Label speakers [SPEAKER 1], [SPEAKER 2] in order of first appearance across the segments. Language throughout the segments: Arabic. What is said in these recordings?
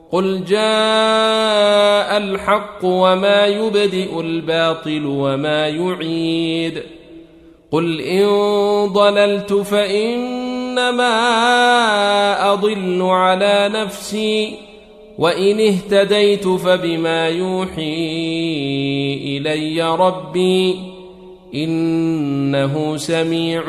[SPEAKER 1] قل جاء الحق وما يبدئ الباطل وما يعيد قل إن ضللت فإنما أضل على نفسي وإن اهتديت فبما يوحي إلي ربي إنه سميع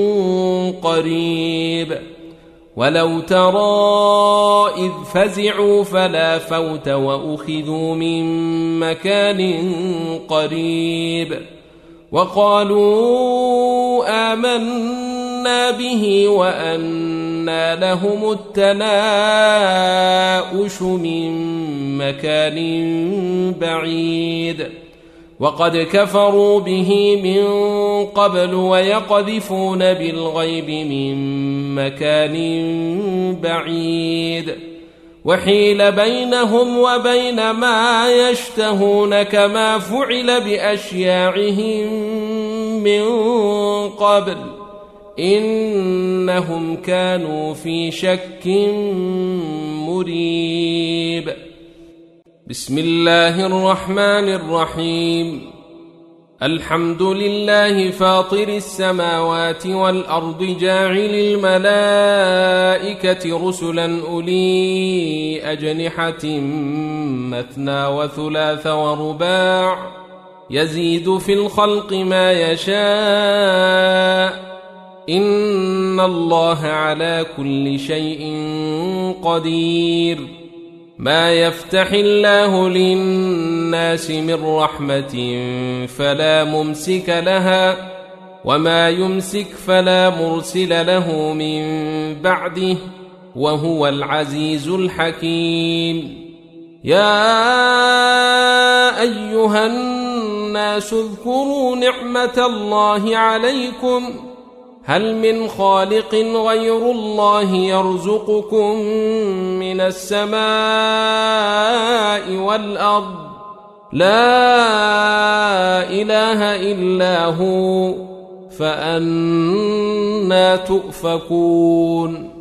[SPEAKER 1] قريب ولو ترى إذ فزعوا فلا فوت وأخذوا من مكان قريب وقالوا آمنا به وأنى لهم التناؤش من مكان بعيد وقد كفروا به من قبل ويقذفون بالغيب من مكان بعيد وحيل بينهم وبين ما يشتهون كما فعل بأشياعهم من قبل إنهم كانوا في شك مريب. بسم الله الرحمن الرحيم. الحمد لله فاطر السماوات والأرض جاعل الملائكة رسلا أولي أجنحة مثنى وثلاث ورباع يزيد في الخلق ما يشاء إن الله على كل شيء قدير. ما يفتح الله للناس من رحمة فلا ممسك لها وما يمسك فلا مرسل له من بعده وهو العزيز الحكيم. يا أيها الناس اذكروا نعمة الله عليكم هل من خالق غير الله يرزقكم من السماء والأرض لا إله إلا هو فأنى تؤفكون.